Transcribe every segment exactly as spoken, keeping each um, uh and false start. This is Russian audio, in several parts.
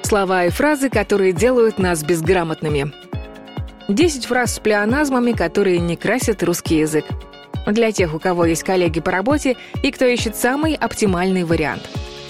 Слова и фразы, которые делают нас безграмотными. десять фраз с плеоназмами, которые не красят русский язык. Для тех, у кого есть коллеги по работе и кто ищет самый оптимальный вариант.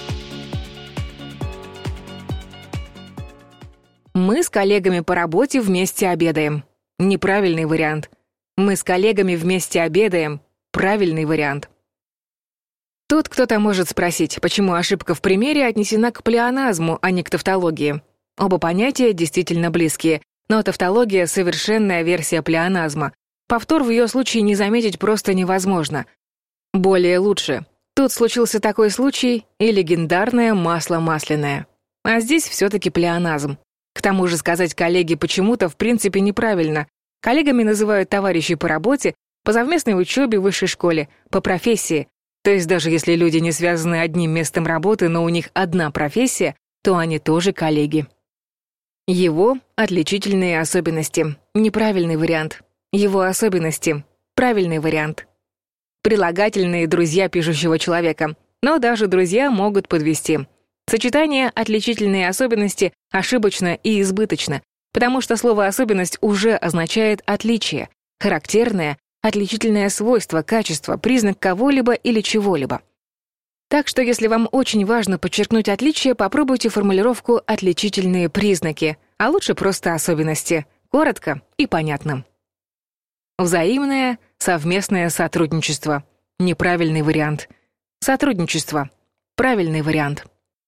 Мы с коллегами по работе вместе обедаем. Неправильный вариант. Мы с коллегами вместе обедаем. Правильный вариант. Тут кто-то может спросить, почему ошибка в примере отнесена к плеоназму, а не к тавтологии. Оба понятия действительно близкие, но тавтология — совершенная версия плеоназма. Повтор в ее случае не заметить просто невозможно. Более лучше. Тут случился такой случай и легендарное масло масляное. А здесь все-таки плеоназм. К тому же сказать коллеги почему-то в принципе неправильно. Коллегами называют товарищей по работе, по совместной учебе в высшей школе, по профессии. То есть даже если люди не связаны одним местом работы, но у них одна профессия, то они тоже коллеги. Его отличительные особенности. Неправильный вариант. Его особенности. Правильный вариант. Прилагательные друзья пишущего человека. Но даже друзья могут подвести. Сочетание «отличительные особенности» ошибочно и избыточно, потому что слово «особенность» уже означает «отличие», характерное, отличительное свойство, качество, признак кого-либо или чего-либо. Так что если вам очень важно подчеркнуть отличие, попробуйте формулировку «отличительные признаки», а лучше просто «особенности», коротко и понятно. Взаимное, совместное сотрудничество. Неправильный вариант. Сотрудничество. Правильный вариант.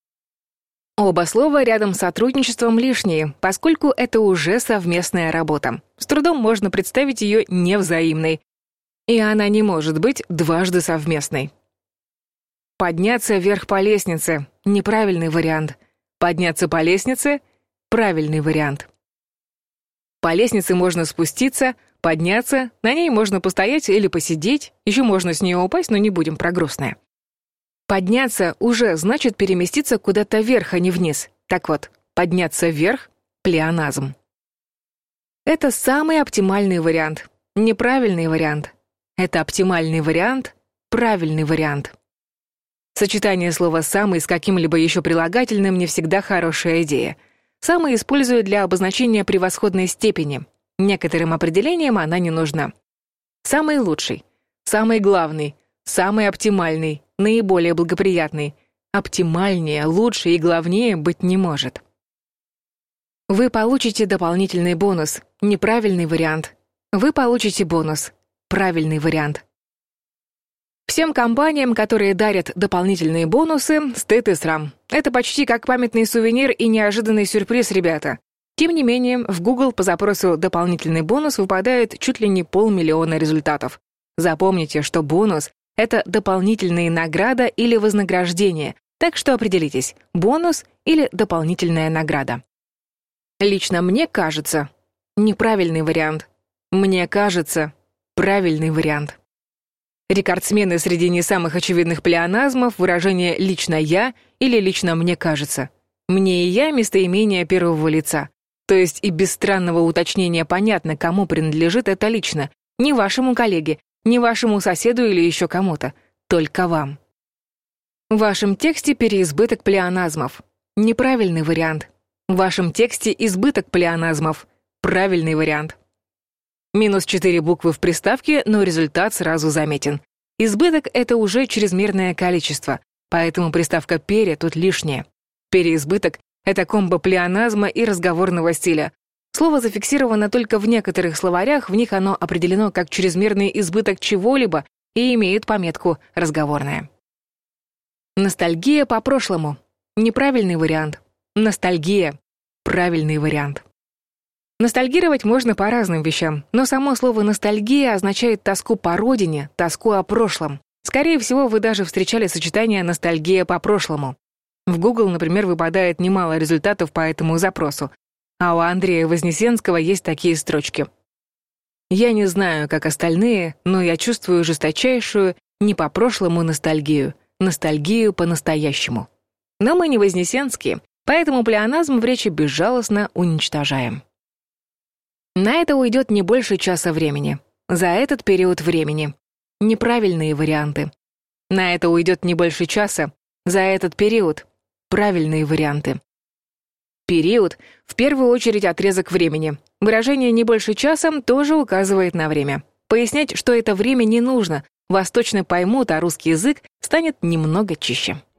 Оба слова рядом с сотрудничеством лишние, поскольку это уже совместная работа. С трудом можно представить ее невзаимной. И она не может быть дважды совместной. Подняться вверх по лестнице — неправильный вариант. Подняться по лестнице — правильный вариант. По лестнице можно спуститься, подняться, на ней можно постоять или посидеть, еще можно с нее упасть, но не будем про грустное. Подняться уже значит переместиться куда-то вверх, а не вниз. Так вот, подняться вверх — плеоназм. Это самый оптимальный вариант. Неправильный вариант. Это оптимальный вариант, правильный вариант. Сочетание слова «самый» с каким-либо еще прилагательным не всегда хорошая идея. «Самый» используют для обозначения превосходной степени. Некоторым определениям она не нужна. Самый лучший, самый главный, самый оптимальный, наиболее благоприятный. Оптимальнее, лучше и главнее быть не может. Вы получите дополнительный бонус. Неправильный вариант. Вы получите бонус. Правильный вариант. Всем компаниям, которые дарят дополнительные бонусы, стыд и срам. Это почти как памятный сувенир и неожиданный сюрприз, ребята. Тем не менее, в Google по запросу «дополнительный бонус» выпадает чуть ли не полмиллиона результатов. Запомните, что бонус — это дополнительная награда или вознаграждение, так что определитесь, бонус или дополнительная награда. Лично мне кажется — неправильный вариант. Мне кажется — правильный вариант. Рекордсмены среди не самых очевидных плеоназмов — выражение «лично я» или «лично мне кажется». «Мне и я» — местоимение первого лица. То есть и без странного уточнения понятно, кому принадлежит это лично. Не вашему коллеге, не вашему соседу или еще кому-то. Только вам. В вашем тексте переизбыток плеоназмов. Неправильный вариант. В вашем тексте избыток плеоназмов. Правильный вариант. Минус четыре буквы в приставке, но результат сразу заметен. Избыток — это уже чрезмерное количество, поэтому приставка «пере» тут лишняя. Переизбыток — это комбо плеоназма и разговорного стиля. Слово зафиксировано только в некоторых словарях, в них оно определено как чрезмерный избыток чего-либо и имеет пометку «разговорное». Ностальгия по прошлому. Неправильный вариант. Ностальгия. Правильный вариант. Ностальгировать можно по разным вещам, но само слово «ностальгия» означает тоску по родине, тоску о прошлом. Скорее всего, вы даже встречали сочетание «ностальгия по прошлому». В Google, например, выпадает немало результатов по этому запросу, а у Андрея Вознесенского есть такие строчки. «Я не знаю, как остальные, но я чувствую жесточайшую, не по прошлому ностальгию, ностальгию по-настоящему». Но мы не вознесенские, поэтому плеоназм в речи безжалостно уничтожаем. На это уйдет не больше часа времени. За этот период времени. Неправильные варианты. На это уйдет не больше часа. За этот период. Правильные варианты. Период — в первую очередь отрезок времени. Выражение «не больше часа» тоже указывает на время. Пояснять, что это время, не нужно. Вас точно поймут, а русский язык станет немного чище.